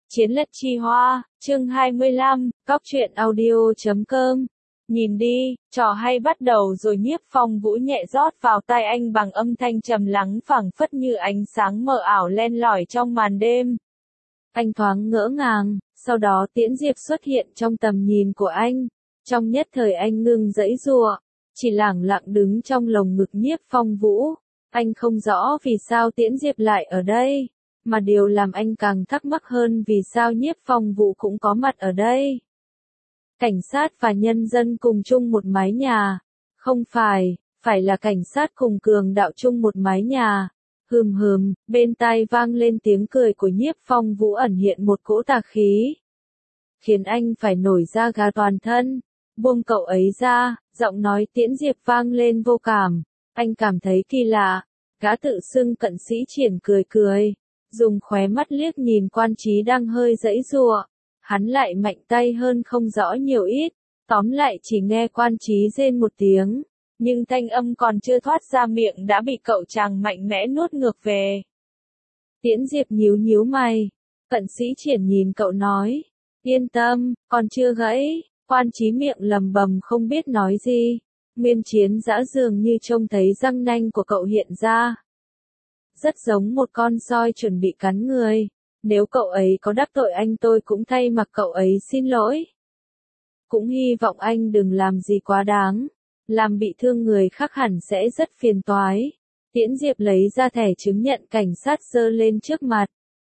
Chiến lật chi hoa, chương 25, Cóc truyện audio.com. Nhìn đi, trò hay bắt đầu rồi. Nhiếp Phong Vũ nhẹ rót vào tai anh bằng âm thanh trầm lắng phảng phất như ánh sáng mờ ảo len lỏi trong màn đêm. Anh thoáng ngỡ ngàng, sau đó Tiễn Diệp xuất hiện trong tầm nhìn của anh. Trong nhất thời anh ngừng giãy giụa, chỉ lẳng lặng đứng trong lồng ngực Nhiếp Phong Vũ. Anh không rõ vì sao Tiễn Diệp lại ở đây, mà điều làm anh càng thắc mắc hơn vì sao Nhiếp Phong Vũ cũng có mặt ở đây. Cảnh sát và nhân dân cùng chung một mái nhà. Không phải, phải là cảnh sát cùng cường đạo chung một mái nhà. Bên tai vang lên tiếng cười của Nhiếp Phong Vũ ẩn hiện một cỗ tà khí, khiến anh phải nổi da gà toàn thân. Buông cậu ấy ra, giọng nói Tiễn Diệp vang lên vô cảm. Anh cảm thấy kỳ lạ. Gã tự xưng cận sĩ Triển cười cười, dùng khóe mắt liếc nhìn Quan Chí đang hơi giãy giụa. Hắn lại mạnh tay hơn không rõ nhiều ít. Tóm lại chỉ nghe Quan Chí rên một tiếng, nhưng thanh âm còn chưa thoát ra miệng đã bị cậu chàng mạnh mẽ nuốt ngược về. Tiễn Diệp nhíu nhíu mày. Cận sĩ Triển nhìn cậu nói, yên tâm, còn chưa gãy. Quan Chí miệng lầm bầm không biết nói gì. Nguyên Chiến Dã dường như trông thấy răng nanh của cậu hiện ra, rất giống một con soi chuẩn bị cắn người. Nếu cậu ấy có đắc tội anh tôi cũng thay mặt cậu ấy xin lỗi. Cũng hy vọng anh đừng làm gì quá đáng. Làm bị thương người khác hẳn sẽ rất phiền toái. Tiễn Diệp lấy ra thẻ chứng nhận cảnh sát giơ lên trước mặt.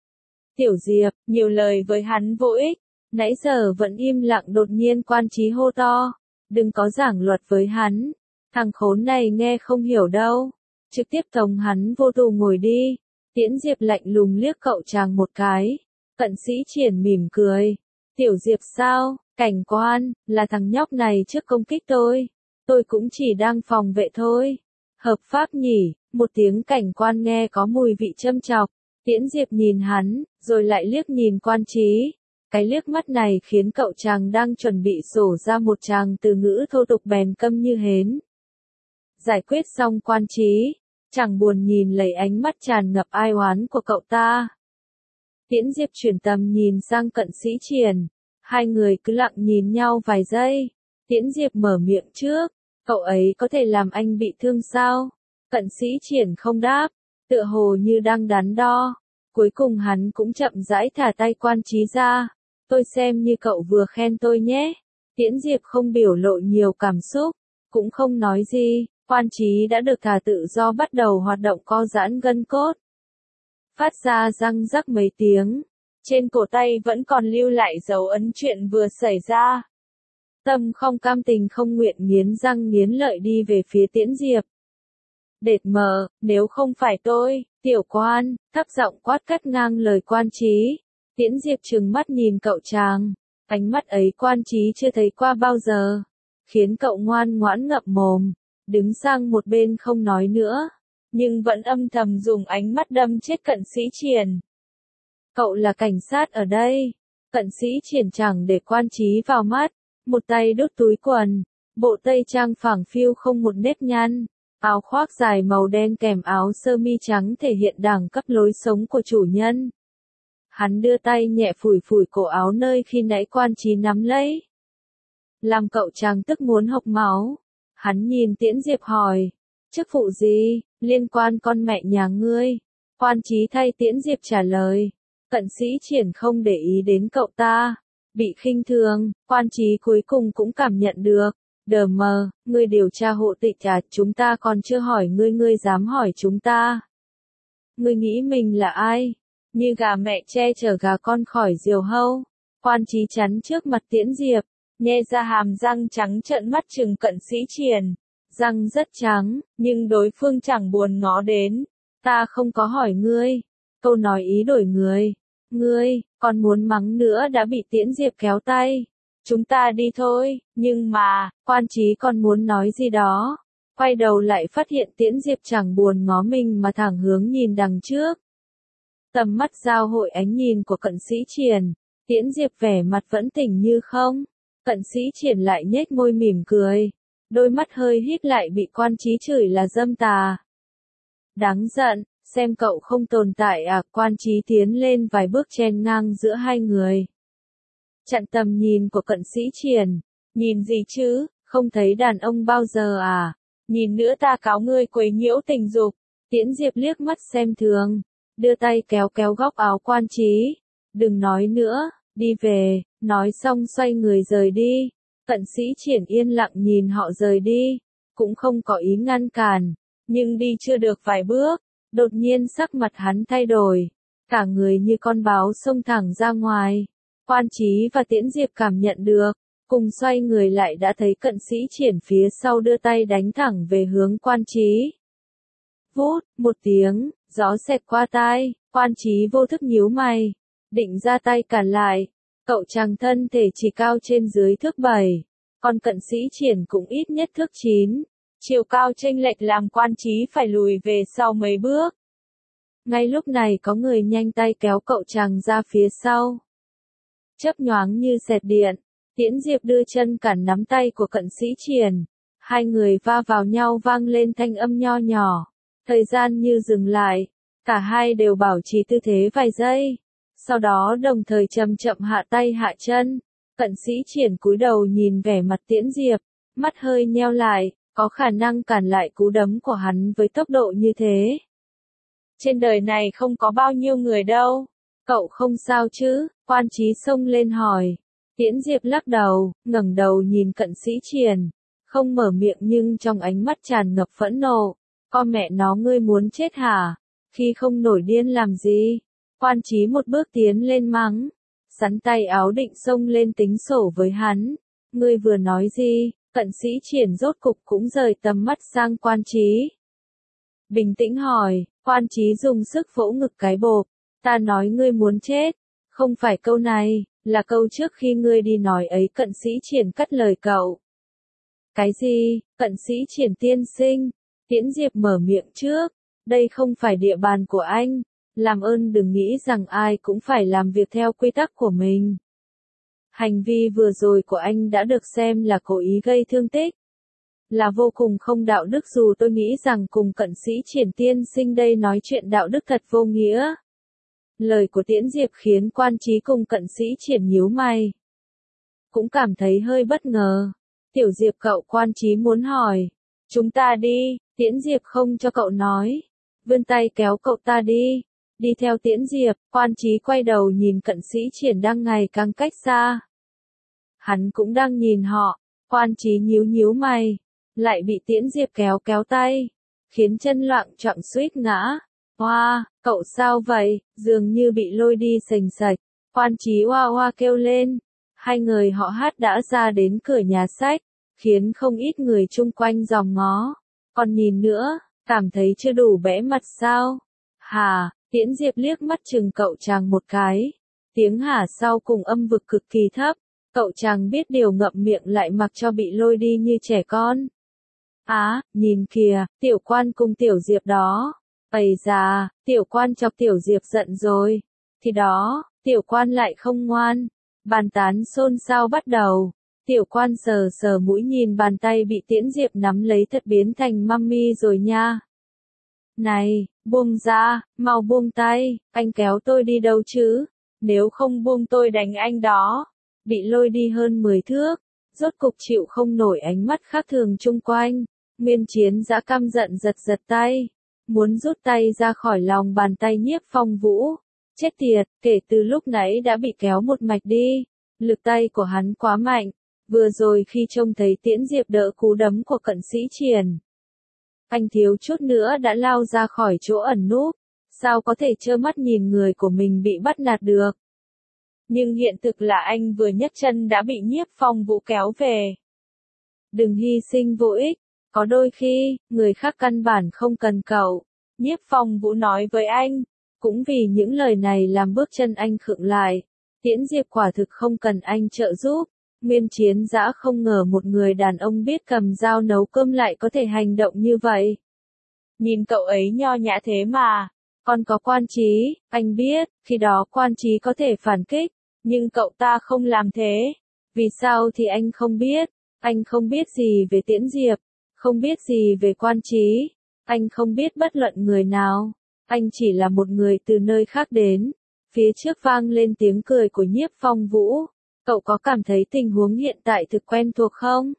Tiểu Diệp, nhiều lời với hắn vô ích. Nãy giờ vẫn im lặng, đột nhiên Quan Chí hô to. Đừng có giảng luật với hắn. Thằng khốn này nghe không hiểu đâu. Trực tiếp tống hắn vô tù ngồi đi. Tiễn Diệp lạnh lùng liếc cậu chàng một cái. Cận sĩ Triển mỉm cười. Tiểu Diệp sao? Cảnh quan, là thằng nhóc này trước công kích tôi. Tôi cũng chỉ đang phòng vệ thôi. Hợp pháp nhỉ? Một tiếng cảnh quan nghe có mùi vị châm chọc. Tiễn Diệp nhìn hắn, rồi lại liếc nhìn Quan Chí. Cái liếc mắt này khiến cậu chàng đang chuẩn bị sổ ra một tràng từ ngữ thô tục bèn câm như hến. Giải quyết xong Quan Chí, chẳng buồn nhìn lấy ánh mắt tràn ngập ai oán của cậu ta. Tiễn Diệp chuyển tầm nhìn sang cận sĩ Triển. Hai người cứ lặng nhìn nhau vài giây. Tiễn Diệp mở miệng trước. Cậu ấy có thể làm anh bị thương sao? Cận sĩ Triển không đáp, tựa hồ như đang đắn đo. Cuối cùng hắn cũng chậm rãi thả tay Quan Chí ra. Tôi xem như cậu vừa khen tôi nhé. Tiễn Diệp không biểu lộ nhiều cảm xúc, cũng không nói gì. Quan Chí đã được thả tự do bắt đầu hoạt động co giãn gân cốt. Phát ra răng rắc mấy tiếng. Trên cổ tay vẫn còn lưu lại dấu ấn chuyện vừa xảy ra. Tâm không cam tình không nguyện nghiến răng nghiến lợi đi về phía Tiễn Diệp. Đệt mờ, nếu không phải tôi, tiểu quan, thấp giọng quát cắt ngang lời Quan Chí. Tiễn Diệp trừng mắt nhìn cậu chàng. Ánh mắt ấy Quan Chí chưa thấy qua bao giờ, khiến cậu ngoan ngoãn ngậm mồm, đứng sang một bên không nói nữa, nhưng vẫn âm thầm dùng ánh mắt đâm chết cận sĩ Triển. Cậu là cảnh sát ở đây. Cận sĩ Triển chẳng để Quan Chí vào mắt, một tay đút túi quần, bộ tây trang phẳng phiu không một nếp nhăn, áo khoác dài màu đen kèm áo sơ mi trắng thể hiện đẳng cấp lối sống của chủ nhân. Hắn đưa tay nhẹ phủi phủi cổ áo nơi khi nãy Quan Chí nắm lấy, làm cậu chàng tức muốn hộc máu. Hắn nhìn Tiễn Diệp hỏi, chức vụ gì, liên quan con mẹ nhà ngươi? Quan Chí thay Tiễn Diệp trả lời. Cận sĩ Triển không để ý đến cậu ta, bị khinh thường. Quan Chí cuối cùng cũng cảm nhận được. Đờ mờ, ngươi điều tra hộ tịch à? Chúng ta còn chưa hỏi ngươi, ngươi dám hỏi chúng ta? Ngươi nghĩ mình là ai? Như gà mẹ che chở gà con khỏi diều hâu. Quan Chí chắn trước mặt Tiễn Diệp, nhe ra hàm răng trắng trợn mắt trừng cận sĩ Triển. Răng rất trắng, nhưng đối phương chẳng buồn ngó đến. Ta không có hỏi ngươi. Câu nói ý đổi người. Ngươi, còn muốn mắng nữa đã bị Tiễn Diệp kéo tay. Chúng ta đi thôi, nhưng mà, Quan Chí còn muốn nói gì đó. Quay đầu lại phát hiện Tiễn Diệp chẳng buồn ngó mình mà thẳng hướng nhìn đằng trước. Tầm mắt giao hội ánh nhìn của cận sĩ Triển. Tiễn Diệp vẻ mặt vẫn tỉnh như không. Cận sĩ Triển lại nhếch môi mỉm cười. Đôi mắt hơi híp lại bị Quan Chí chửi là dâm tà. Đáng giận, xem cậu không tồn tại à, Quan Chí tiến lên vài bước chen ngang giữa hai người. Chặn tầm nhìn của Cận Sĩ Triển, nhìn gì chứ, không thấy đàn ông bao giờ à, nhìn nữa ta cáo ngươi quấy nhiễu tình dục. Tiễn Diệp liếc mắt xem thường, đưa tay kéo kéo góc áo Quan Chí, đừng nói nữa, đi về, nói xong xoay người rời đi. Cận Sĩ Triển yên lặng nhìn họ rời đi, cũng không có ý ngăn cản, nhưng đi chưa được vài bước, đột nhiên sắc mặt hắn thay đổi, cả người như con báo xông thẳng ra ngoài. Quan Chí và Tiễn Diệp cảm nhận được, cùng xoay người lại đã thấy Cận Sĩ Triển phía sau đưa tay đánh thẳng về hướng Quan Chí. Vút, một tiếng, gió xẹt qua tai, Quan Chí vô thức nhíu mày, định ra tay cản lại. Cậu chàng thân thể chỉ cao trên dưới thước 7, còn Cận Sĩ Triển cũng ít nhất thước 9. Chiều cao chênh lệch làm Quan Chí phải lùi về sau mấy bước. Ngay lúc này có người nhanh tay kéo cậu chàng ra phía sau. Chớp nhoáng như xẹt điện, Tiễn Diệp đưa chân cản nắm tay của Cận Sĩ Triển. Hai người va vào nhau vang lên thanh âm nho nhỏ. Thời gian như dừng lại, cả hai đều bảo trì tư thế vài giây. Sau đó đồng thời chậm chậm hạ tay hạ chân. Cận Sĩ Triển cúi đầu nhìn vẻ mặt Tiễn Diệp, mắt hơi nheo lại, có khả năng cản lại cú đấm của hắn với tốc độ như thế. Trên đời này không có bao nhiêu người đâu. Cậu không sao chứ? Quan Chí xông lên hỏi. Tiễn Diệp lắc đầu, ngẩng đầu nhìn Cận Sĩ Triển, không mở miệng nhưng trong ánh mắt tràn ngập phẫn nộ. Con mẹ nó, ngươi muốn chết hả? Khi không nổi điên làm gì? Quan Chí một bước tiến lên mắng, sắn tay áo định xông lên tính sổ với hắn. Ngươi vừa nói gì? Cận Sĩ Triển rốt cục cũng rời tầm mắt sang Quan Chí. Bình tĩnh hỏi, Quan Chí dùng sức vỗ ngực cái bộp. Ta nói ngươi muốn chết. Không phải câu này, là câu trước khi ngươi đi nói ấy. Cận Sĩ Triển cắt lời cậu. Cái gì? Cận Sĩ Triển tiên sinh. Tiễn Diệp mở miệng trước. Đây không phải địa bàn của anh. Làm ơn đừng nghĩ rằng ai cũng phải làm việc theo quy tắc của mình. Hành vi vừa rồi của anh đã được xem là cố ý gây thương tích. Là vô cùng không đạo đức, dù tôi nghĩ rằng cùng Cận Sĩ Triển tiên sinh đây nói chuyện đạo đức thật vô nghĩa. Lời của Tiễn Diệp khiến Quan Chí cùng Cận Sĩ Triển nhíu mày. Cũng cảm thấy hơi bất ngờ. Tiểu Diệp, cậu. Quan Chí muốn hỏi. Chúng ta đi. Tiễn Diệp không cho cậu nói. Vươn tay kéo cậu ta đi. Đi theo Tiễn Diệp, Quan Chí quay đầu nhìn Cận Sĩ Triển đang ngày càng cách xa. Hắn cũng đang nhìn họ. Quan Chí nhíu nhíu mày, lại bị Tiễn Diệp kéo kéo tay, khiến chân loạng choạng suýt ngã. Hoa, cậu sao vậy? Dường như bị lôi đi sềnh sạch. Quan Chí hoa hoa kêu lên. Hai người họ hát đã ra đến cửa nhà sách, khiến không ít người chung quanh dòm ngó. Còn nhìn nữa, cảm thấy chưa đủ bẽ mặt sao? Hà, Tiễn Diệp liếc mắt chừng cậu chàng một cái. Tiếng hả sau cùng âm vực cực kỳ thấp. Cậu chàng biết điều ngậm miệng lại mặc cho bị lôi đi như trẻ con. Á, nhìn kìa, Tiểu Quan cùng Tiểu Diệp đó. Ây da, Tiểu Quan chọc Tiểu Diệp giận rồi. Thì đó, Tiểu Quan lại không ngoan. Bàn tán xôn xao bắt đầu. Tiểu Quan sờ sờ mũi nhìn bàn tay bị Tiễn Diệp nắm lấy thật biến thành mummy rồi nha. Này, buông ra, mau buông tay, anh kéo tôi đi đâu chứ? Nếu không buông tôi đánh anh đó. Bị lôi đi hơn 10 thước, rốt cục chịu không nổi ánh mắt khác thường chung quanh. Miên Chiến dã căm giận giật giật tay, muốn rút tay ra khỏi lòng bàn tay Nhiếp Phong Vũ. Chết tiệt, kể từ lúc nãy đã bị kéo một mạch đi. Lực tay của hắn quá mạnh, vừa rồi khi trông thấy Tiễn Diệp đỡ cú đấm của Cận Sĩ Triển, anh thiếu chút nữa đã lao ra khỏi chỗ ẩn núp. Sao có thể trơ mắt nhìn người của mình bị bắt nạt được? Nhưng hiện thực là anh vừa nhấc chân đã bị Nhiếp Phong Vũ kéo về. Đừng hy sinh vô ích, có đôi khi, người khác căn bản không cần cậu. Nhiếp Phong Vũ nói với anh, cũng vì những lời này làm bước chân anh khựng lại. Tiễn Diệp quả thực không cần anh trợ giúp. Miên Chiến dã không ngờ một người đàn ông biết cầm dao nấu cơm lại có thể hành động như vậy. Nhìn cậu ấy nho nhã thế mà. Còn có Quan Chí, anh biết, khi đó Quan Chí có thể phản kích. Nhưng cậu ta không làm thế. Vì sao thì anh không biết. Anh không biết gì về Tiễn Diệp, không biết gì về Quan Chí. Anh không biết bất luận người nào. Anh chỉ là một người từ nơi khác đến. Phía trước vang lên tiếng cười của Nhiếp Phong Vũ. Cậu có cảm thấy tình huống hiện tại thực quen thuộc không?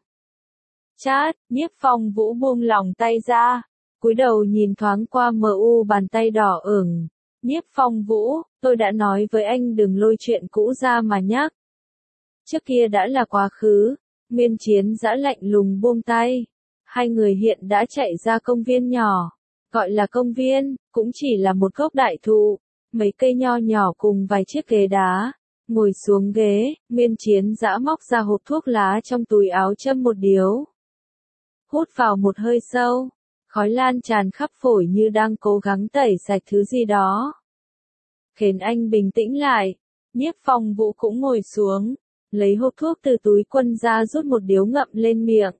Chát, Nhiếp Phong Vũ buông lòng tay ra, cúi đầu nhìn thoáng qua mờ u bàn tay đỏ ửng. Nhiếp Phong Vũ, tôi đã nói với anh đừng lôi chuyện cũ ra mà nhắc. Trước kia đã là quá khứ. Miên Chiến Dã lạnh lùng buông tay. Hai người hiện đã chạy ra công viên nhỏ. Gọi là công viên, cũng chỉ là một gốc đại thụ, mấy cây nho nhỏ cùng vài chiếc ghế đá. Ngồi xuống ghế, Miên Chiến Dã móc ra hộp thuốc lá trong túi áo châm một điếu. Hút vào một hơi sâu, khói lan tràn khắp phổi như đang cố gắng tẩy sạch thứ gì đó. Khiến anh bình tĩnh lại. Nhiếp Phong Vũ cũng ngồi xuống, lấy hộp thuốc từ túi quần ra rút một điếu ngậm lên miệng.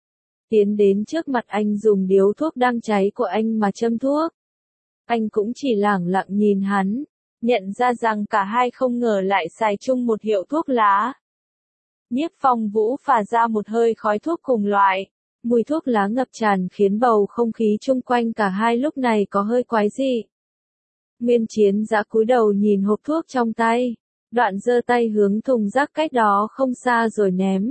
Tiến đến trước mặt anh dùng điếu thuốc đang cháy của anh mà châm thuốc. Anh cũng chỉ lẳng lặng nhìn hắn, nhận ra rằng cả hai không ngờ lại xài chung một hiệu thuốc lá. Nhiếp Phong Vũ phả ra một hơi khói thuốc cùng loại. Mùi thuốc lá ngập tràn khiến bầu không khí chung quanh cả hai lúc này có hơi quái dị. Miên Chiến Dã cúi đầu nhìn hộp thuốc trong tay, đoạn giơ tay hướng thùng rác cách đó không xa rồi ném.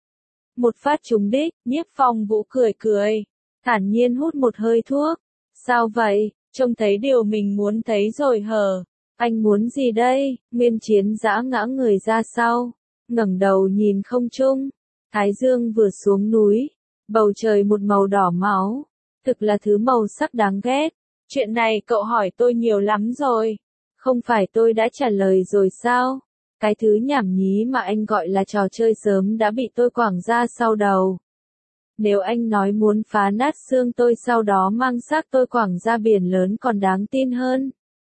Một phát trúng đích, Nhiếp Phong Vũ cười cười, thản nhiên hút một hơi thuốc. Sao vậy, trông thấy điều mình muốn thấy rồi hờ? Anh muốn gì đây? Miên Chiến Dã ngã người ra sau, ngẩng đầu nhìn không trung. Thái dương vừa xuống núi, bầu trời một màu đỏ máu, thực là thứ màu sắc đáng ghét. Chuyện này cậu hỏi tôi nhiều lắm rồi. Không phải tôi đã trả lời rồi sao? Cái thứ nhảm nhí mà anh gọi là trò chơi sớm đã bị tôi quẳng ra sau đầu. Nếu anh nói muốn phá nát xương tôi sau đó mang xác tôi quẳng ra biển lớn còn đáng tin hơn.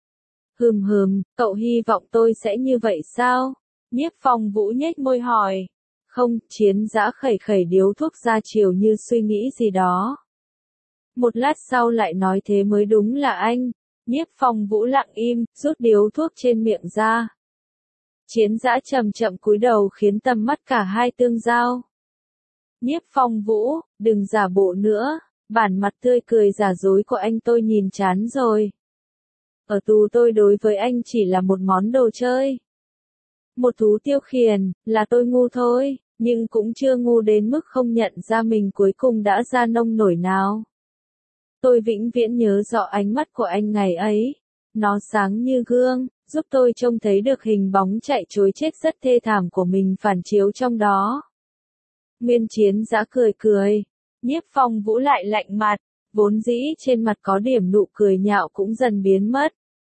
Cậu hy vọng tôi sẽ như vậy sao? Nhiếp Phong Vũ nhếch môi hỏi. Không, Chiến Dã khẩy khẩy điếu thuốc ra chiều như suy nghĩ gì đó. Một lát sau lại nói thế mới đúng là anh. Nhiếp Phong Vũ lặng im, rút điếu thuốc trên miệng ra. Chiến Dã chậm chậm cúi đầu khiến tầm mắt cả hai tương giao. Nhiếp Phong Vũ, đừng giả bộ nữa, bản mặt tươi cười giả dối của anh tôi nhìn chán rồi. Ở tù tôi đối với anh chỉ là một món đồ chơi. Một thú tiêu khiển, là tôi ngu thôi, nhưng cũng chưa ngu đến mức không nhận ra mình cuối cùng đã ra nông nổi nào. Tôi vĩnh viễn nhớ rõ ánh mắt của anh ngày ấy. Nó sáng như gương, giúp tôi trông thấy được hình bóng chạy trối chết rất thê thảm của mình phản chiếu trong đó. Miên Chiến Dã cười cười. Nhiếp Phong Vũ lại lạnh mặt, vốn dĩ trên mặt có điểm nụ cười nhạo cũng dần biến mất.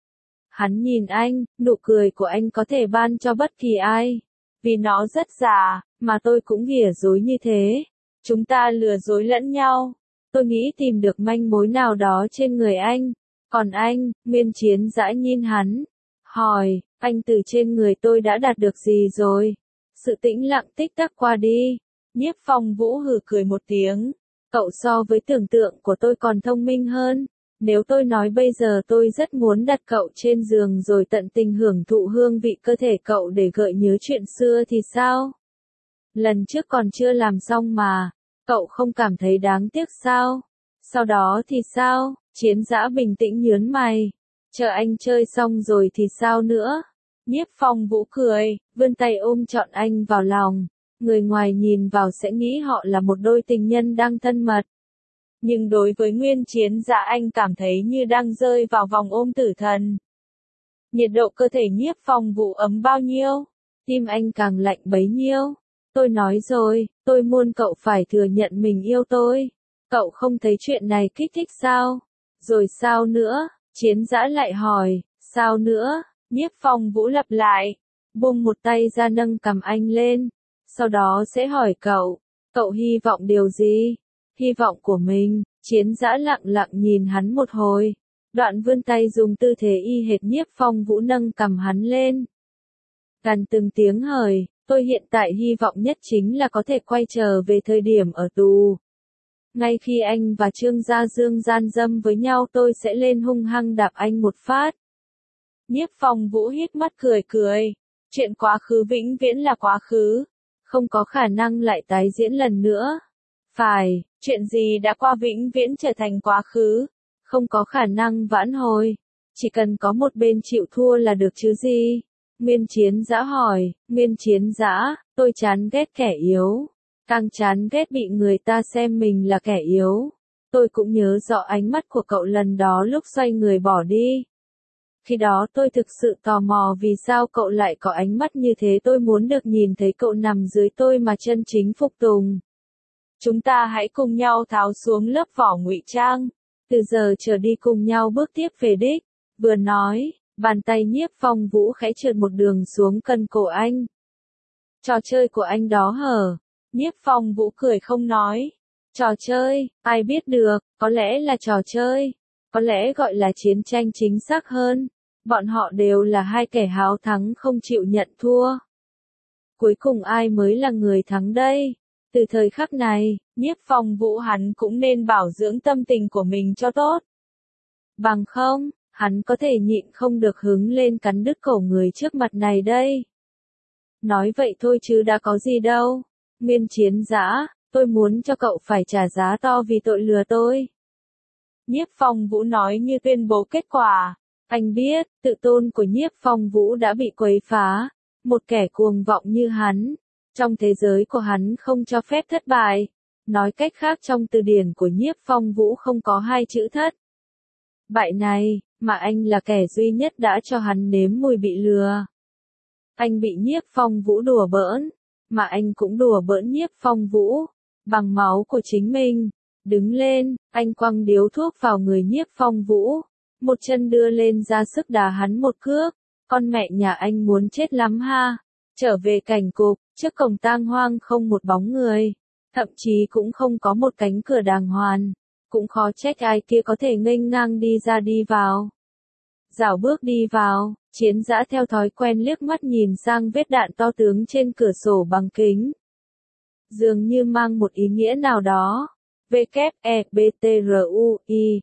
Hắn nhìn anh, nụ cười của anh có thể ban cho bất kỳ ai. Vì nó rất giả, mà tôi cũng ghỉa dối như thế. Chúng ta lừa dối lẫn nhau. Tôi nghĩ tìm được manh mối nào đó trên người anh. Còn anh, Miên Chiến Dã nhìn hắn. Hỏi, anh từ trên người tôi đã đạt được gì rồi? Sự tĩnh lặng tích tắc qua đi. Nhiếp Phong Vũ hừ cười một tiếng. Cậu so với tưởng tượng của tôi còn thông minh hơn. Nếu tôi nói bây giờ tôi rất muốn đặt cậu trên giường rồi tận tình hưởng thụ hương vị cơ thể cậu để gợi nhớ chuyện xưa thì sao? Lần trước còn chưa làm xong mà. Cậu không cảm thấy đáng tiếc sao? Sau đó thì sao? Chiến Dã bình tĩnh nhớn mày. Chờ anh chơi xong rồi thì sao nữa? Nhiếp Phong Vũ cười, vươn tay ôm trọn anh vào lòng. Người ngoài nhìn vào sẽ nghĩ họ là một đôi tình nhân đang thân mật. Nhưng đối với Nguyên Chiến Dã anh cảm thấy như đang rơi vào vòng ôm tử thần. Nhiệt độ cơ thể Nhiếp Phong Vũ ấm bao nhiêu? Tim anh càng lạnh bấy nhiêu? Tôi nói rồi, tôi muốn cậu phải thừa nhận mình yêu tôi. Cậu không thấy chuyện này kích thích sao? Rồi sao nữa? Chiến Dã lại hỏi, sao nữa? Nhiếp Phong Vũ lặp lại, buông một tay ra nâng cằm anh lên. Sau đó sẽ hỏi cậu hy vọng điều gì? Hy vọng của mình. Chiến Dã lặng lặng nhìn hắn một hồi. Đoạn vươn tay dùng tư thế y hệt Nhiếp Phong Vũ nâng cằm hắn lên. Gằn từng tiếng hời, tôi hiện tại hy vọng nhất chính là có thể quay trở về thời điểm ở tù. Ngay khi anh và Trương Gia Dương gian dâm với nhau tôi sẽ lên hung hăng đạp anh một phát. Nhiếp Phong Vũ hít mắt cười cười. Chuyện quá khứ vĩnh viễn là quá khứ. Không có khả năng lại tái diễn lần nữa. Phải, chuyện gì đã qua vĩnh viễn trở thành quá khứ. không có khả năng vãn hồi. Chỉ cần có một bên chịu thua là được chứ gì? Nguyên Chiến Dã hỏi, Nguyên Chiến Dã, tôi chán ghét kẻ yếu. Càng chán ghét bị người ta xem mình là kẻ yếu. Tôi cũng nhớ rõ ánh mắt của cậu lần đó lúc xoay người bỏ đi. Khi đó tôi thực sự tò mò vì sao cậu lại có ánh mắt như thế, tôi muốn được nhìn thấy cậu nằm dưới tôi mà chân chính phục tùng. Chúng ta hãy cùng nhau tháo xuống lớp vỏ ngụy trang. Từ giờ trở đi cùng nhau bước tiếp về đích. Vừa nói, bàn tay Nhiếp Phong Vũ khẽ trượt một đường xuống cân cổ anh. Trò chơi của anh đó hở? Nhiếp Phong Vũ cười không nói. Trò chơi, ai biết được, có lẽ là trò chơi. Có lẽ gọi là chiến tranh chính xác hơn. Bọn họ đều là hai kẻ háo thắng không chịu nhận thua. Cuối cùng ai mới là người thắng đây? Từ thời khắc này, Nhiếp Phong Vũ hắn cũng nên bảo dưỡng tâm tình của mình cho tốt. Bằng không, hắn có thể nhịn không được hứng lên cắn đứt cổ người trước mặt này đây. Nói vậy thôi chứ đã có gì đâu. Nguyên Chiến Dã, tôi muốn cho cậu phải trả giá to vì tội lừa tôi. Nhiếp Phong Vũ nói như tuyên bố kết quả. Anh biết, tự tôn của Nhiếp Phong Vũ đã bị quấy phá. Một kẻ cuồng vọng như hắn. Trong thế giới của hắn không cho phép thất bại. Nói cách khác trong từ điển của Nhiếp Phong Vũ không có hai chữ thất bại này, mà anh là kẻ duy nhất đã cho hắn nếm mùi bị lừa. Anh bị Nhiếp Phong Vũ đùa bỡn, mà anh cũng đùa bỡn Nhiếp Phong Vũ, bằng máu của chính mình. Đứng lên, anh quăng điếu thuốc vào người Nhiếp Phong Vũ, một chân đưa lên ra sức đá hắn một cước. Con mẹ nhà anh muốn chết lắm ha. Trở về cảnh cục, trước cổng tang hoang không một bóng người, thậm chí cũng không có một cánh cửa đàng hoàng, cũng khó trách ai kia có thể nghênh ngang đi ra đi vào. Dạo bước đi vào, Chiến Dã theo thói quen liếc mắt nhìn sang vết đạn to tướng trên cửa sổ bằng kính. Dường như mang một ý nghĩa nào đó. W-E-B-T-R-U-I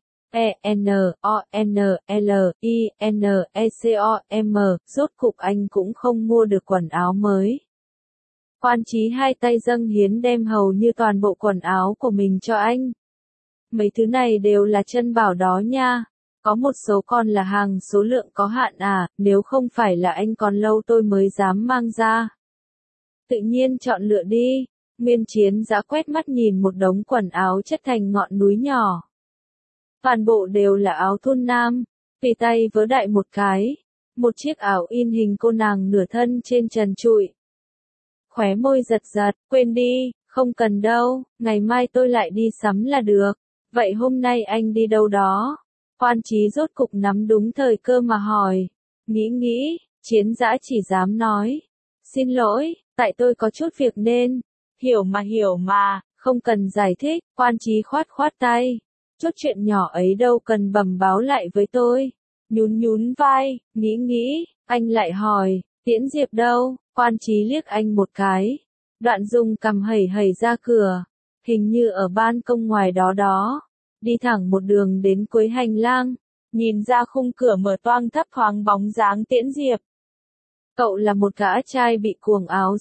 E-N-O-N-L-I-N-E-C-O-M, rốt cục anh cũng không mua được quần áo mới. Quan Chí hai tay dâng hiến đem hầu như toàn bộ quần áo của mình cho anh. Mấy thứ này đều là chân bảo đó nha. Có một số còn là hàng số lượng có hạn à, nếu không phải là anh còn lâu tôi mới dám mang ra. Tự nhiên chọn lựa đi. Nguyên Chiến Dã quét mắt nhìn một đống quần áo chất thành ngọn núi nhỏ. Toàn bộ đều là áo thun nam, tùy tay vớ đại một cái. Một chiếc áo in hình cô nàng nửa thân trên trần trụi. Khóe môi giật giật, quên đi, không cần đâu, ngày mai tôi lại đi sắm là được. Vậy hôm nay anh đi đâu đó? Quan Chí rốt cục nắm đúng thời cơ mà hỏi. Nghĩ, Chiến Dã chỉ dám nói. Xin lỗi, tại tôi có chút việc nên. Hiểu mà, không cần giải thích, Quan Chí khoát tay. Chút chuyện nhỏ ấy đâu cần bẩm báo lại với tôi. Nhún vai, nghĩ, anh lại hỏi, Tiễn Diệp đâu? Quan Chí liếc anh một cái. Đoạn Dung cầm hẩy ra cửa. Hình như ở ban công ngoài đó. Đi thẳng một đường đến cuối hành lang. Nhìn ra khung cửa mở toang thấp thoáng bóng dáng Tiễn Diệp. Cậu là một gã trai bị cuồng áo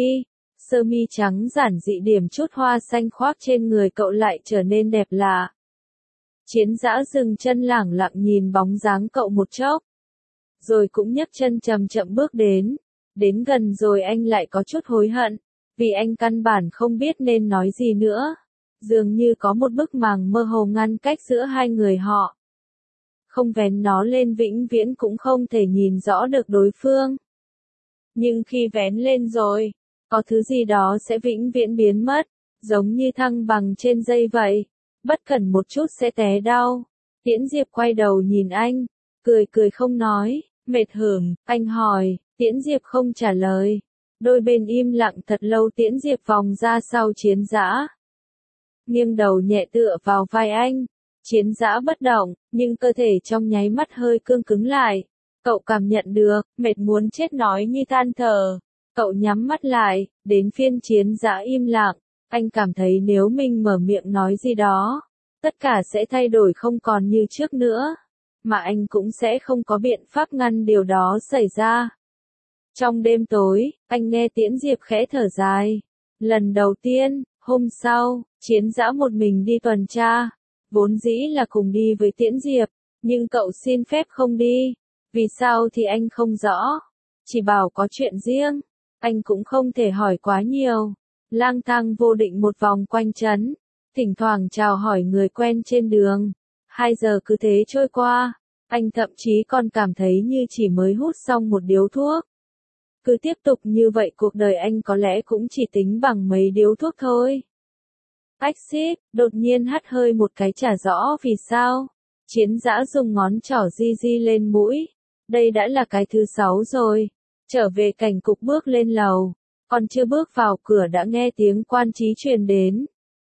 sơ mi trắng giản dị điểm chút hoa xanh khoác trên người cậu lại trở nên đẹp lạ. Chiến Dã dừng chân lẳng lặng nhìn bóng dáng cậu một chốc. Rồi cũng nhấc chân chậm chậm bước đến. Đến gần rồi anh lại có chút hối hận. Vì anh căn bản không biết nên nói gì nữa. Dường như có một bức màng mơ hồ ngăn cách giữa hai người họ. Không vén nó lên vĩnh viễn cũng không thể nhìn rõ được đối phương. Nhưng khi vén lên rồi, có thứ gì đó sẽ vĩnh viễn biến mất. Giống như thăng bằng trên dây vậy. Bất cẩn một chút sẽ té đau. Tiễn Diệp quay đầu nhìn anh. Cười không nói. Mệt hửng, anh hỏi. Tiễn Diệp không trả lời. Đôi bên im lặng thật lâu. Tiễn Diệp vòng ra sau Chiến Dã. Nghiêng đầu nhẹ tựa vào vai anh. Chiến Dã bất động, nhưng cơ thể trong nháy mắt hơi cương cứng lại. Cậu cảm nhận được, mệt muốn chết nói như than thở. Cậu nhắm mắt lại, đến phiên Chiến Dã im lặng. Anh cảm thấy nếu mình mở miệng nói gì đó, tất cả sẽ thay đổi không còn như trước nữa. Mà anh cũng sẽ không có biện pháp ngăn điều đó xảy ra. Trong đêm tối, anh nghe Tiễn Diệp khẽ thở dài. Lần đầu tiên, hôm sau, Chiến Dã một mình đi tuần tra. vốn dĩ là cùng đi với Tiễn Diệp, nhưng cậu xin phép không đi. Vì sao thì anh không rõ. Chỉ bảo có chuyện riêng, anh cũng không thể hỏi quá nhiều. Lang thang vô định một vòng quanh trấn, thỉnh thoảng chào hỏi người quen trên đường. 2 giờ cứ thế trôi qua, anh thậm chí còn cảm thấy như chỉ mới hút xong một điếu thuốc. Cứ tiếp tục như vậy cuộc đời anh có lẽ cũng chỉ tính bằng mấy điếu thuốc thôi. Axit, đột nhiên hắt hơi một cái chả rõ vì sao. Chiến Dã dùng ngón trỏ di di lên mũi. Đây đã là cái thứ 6 rồi. Trở về cảnh cục bước lên lầu. Còn chưa bước vào cửa đã nghe tiếng quan trí truyền đến.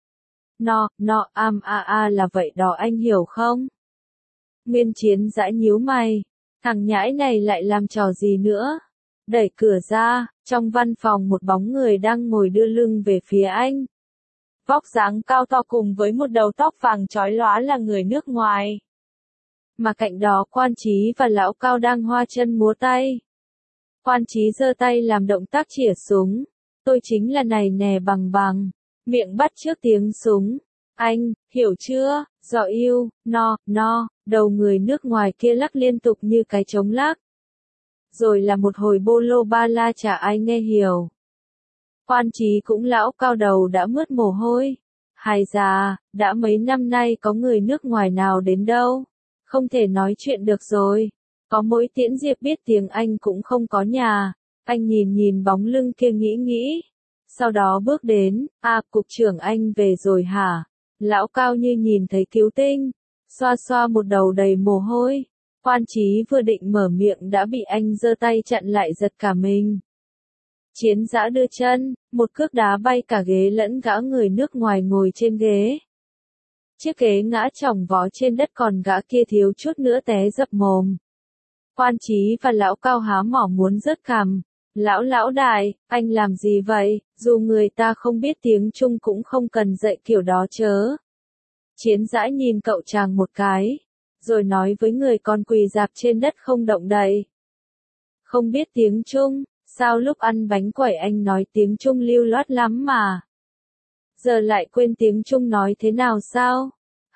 Là vậy đó anh hiểu không? Nguyên Chiến Dã nhíu mày. Thằng nhãi này lại làm trò gì nữa? Đẩy cửa ra, trong văn phòng một bóng người đang ngồi đưa lưng về phía anh. Vóc dáng cao to cùng với một đầu tóc vàng chói lóa là người nước ngoài. Mà cạnh đó Quan Trí và Lão Cao đang hoa chân múa tay. Quan Trí giơ tay làm động tác chĩa súng. Tôi chính là này nè bằng bằng. Miệng bắt trước tiếng súng. Anh, hiểu chưa? Giọ yêu, đầu người nước ngoài kia lắc liên tục như cái trống lắc. Rồi là một hồi bô lô ba la chả ai nghe hiểu. Quan Trí cũng lão cao đầu đã mướt mồ hôi. Hài già, đã mấy năm nay có người nước ngoài nào đến đâu. Không thể nói chuyện được rồi. Có mỗi Tiễn Diệp biết tiếng Anh cũng không có nhà. Anh nhìn bóng lưng kia nghĩ. Sau đó bước đến, cục trưởng anh về rồi hả? Lão Cao như nhìn thấy cứu tinh. Xoa một đầu đầy mồ hôi. Quan Trí vừa định mở miệng đã bị anh giơ tay chặn lại giật cả mình. Chiến Dã đưa chân, một cước đá bay cả ghế lẫn gã người nước ngoài ngồi trên ghế. Chiếc ghế ngã chỏng vó trên đất còn gã kia thiếu chút nữa té dập mồm. Quan Trí và Lão Cao há mỏ muốn rớt cằm. Lão đại, anh làm gì vậy? Dù người ta không biết tiếng Trung cũng không cần dạy kiểu đó chớ. Chiến Dã nhìn cậu chàng một cái, rồi nói với người còn quỳ rạp trên đất không động đậy. Không biết tiếng Trung, sao lúc ăn bánh quẩy anh nói tiếng Trung lưu loát lắm mà. Giờ lại quên tiếng Trung nói thế nào sao?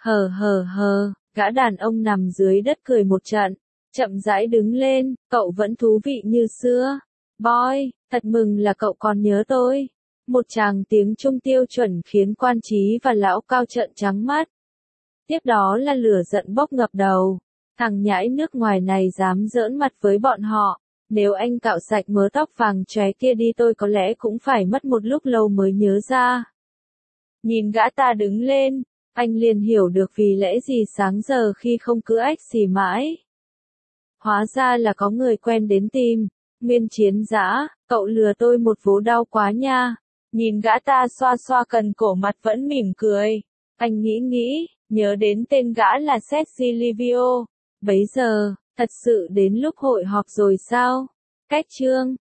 Gã đàn ông nằm dưới đất cười một trận, chậm rãi đứng lên, cậu vẫn thú vị như xưa. Boy, thật mừng là cậu còn nhớ tôi. Một tràng tiếng Trung tiêu chuẩn khiến Quan Trí và Lão Cao trợn trắng mắt. Tiếp đó là lửa giận bốc ngập đầu. Thằng nhãi nước ngoài này dám giỡn mặt với bọn họ. Nếu anh cạo sạch mớ tóc vàng chóe kia đi tôi có lẽ cũng phải mất một lúc lâu mới nhớ ra. Nhìn gã ta đứng lên, anh liền hiểu được vì lẽ gì sáng giờ khi không cứ ách xì mãi. Hóa ra là có người quen đến tìm. Nguyên Chiến Dã, cậu lừa tôi một vố đau quá nha. Nhìn gã ta xoa cần cổ mặt vẫn mỉm cười. Anh nghĩ, nhớ đến tên gã là Sergio Livio. Bấy giờ, thật sự đến lúc hội họp rồi sao? Cách chương